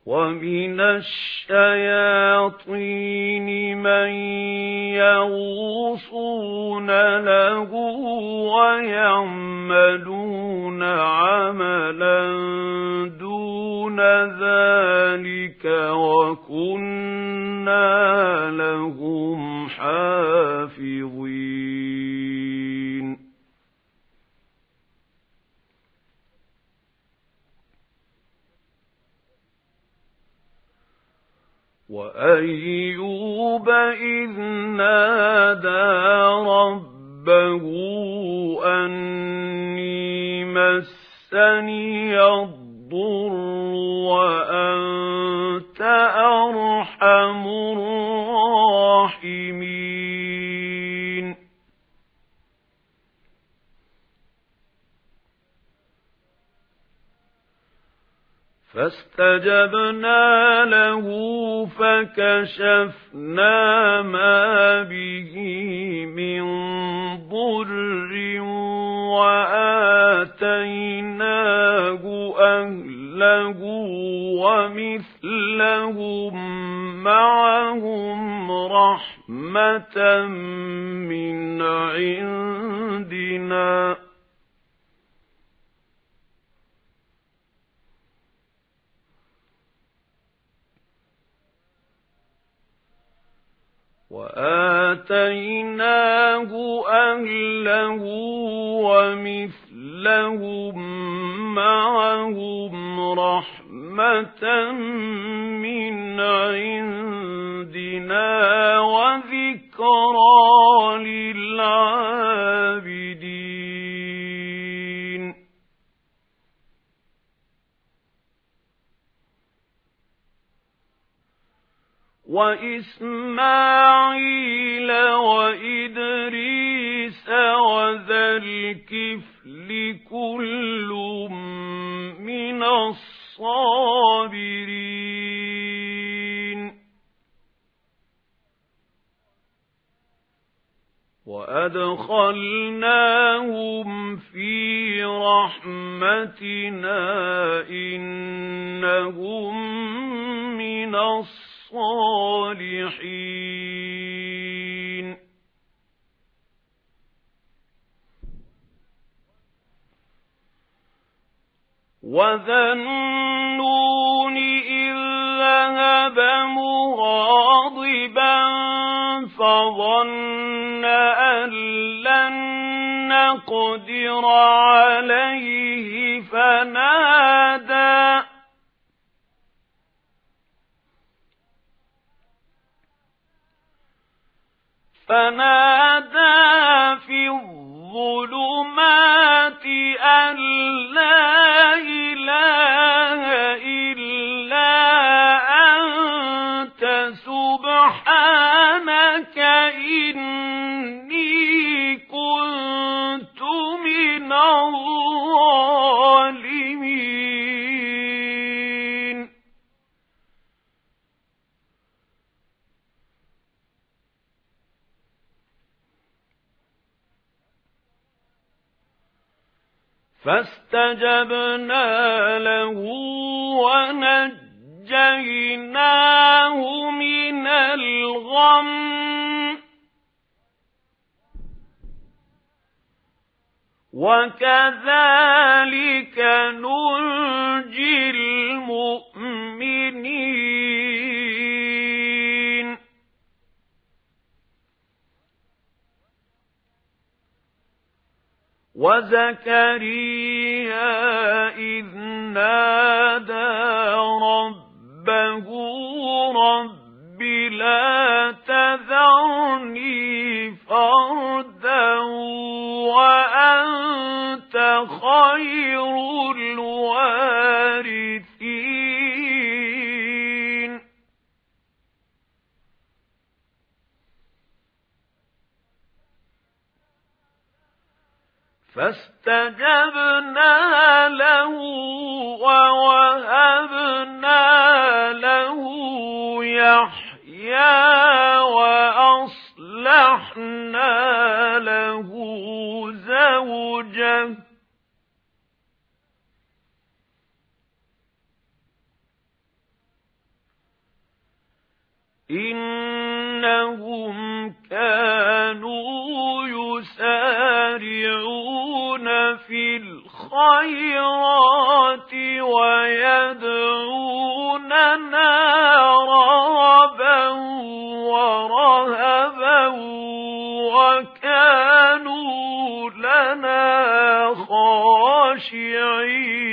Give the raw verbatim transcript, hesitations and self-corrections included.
ومن الشياطين من يغوصون له ويعملون عملا دون ذلك وكنا لهم حافظين. وأيوب إذ نادى ربه أني مسني الضر وأنت أرحم الراحمين. فاستجبنا له فكشفنا ما به من ضر وآتيناه أهله ومثلهم معهم رحمة من عندنا وآتيناه أهله ومثلهم معهم رحمة من عندنا وذكرى للعابدين. وإسماعيل وإدريس وذا الكفل كل من الصابرين. وأدخلناهم في رحمتنا إنهم من الصالحين. وذا النون إذ ذهب مغاضبا فظن أن لن نقدر عليه فنادى فنادى في الظلمات أن لا إله إلا أنت سبحانك إني كنت من الظالمين. فاستجبنا له ونجيناه من الغم وكذلك ننجي المؤمنين. وزكريا إذ نادى ربه رب لا تذرني فردا وأنت خير الوارثين. فاستجبنا له ووهبنا له يحيى وأصلحنا له زوجه إنهم كانوا يسارعون في الخيرات ويدعوننا رغبا ورهبا وكانوا لنا خاشعين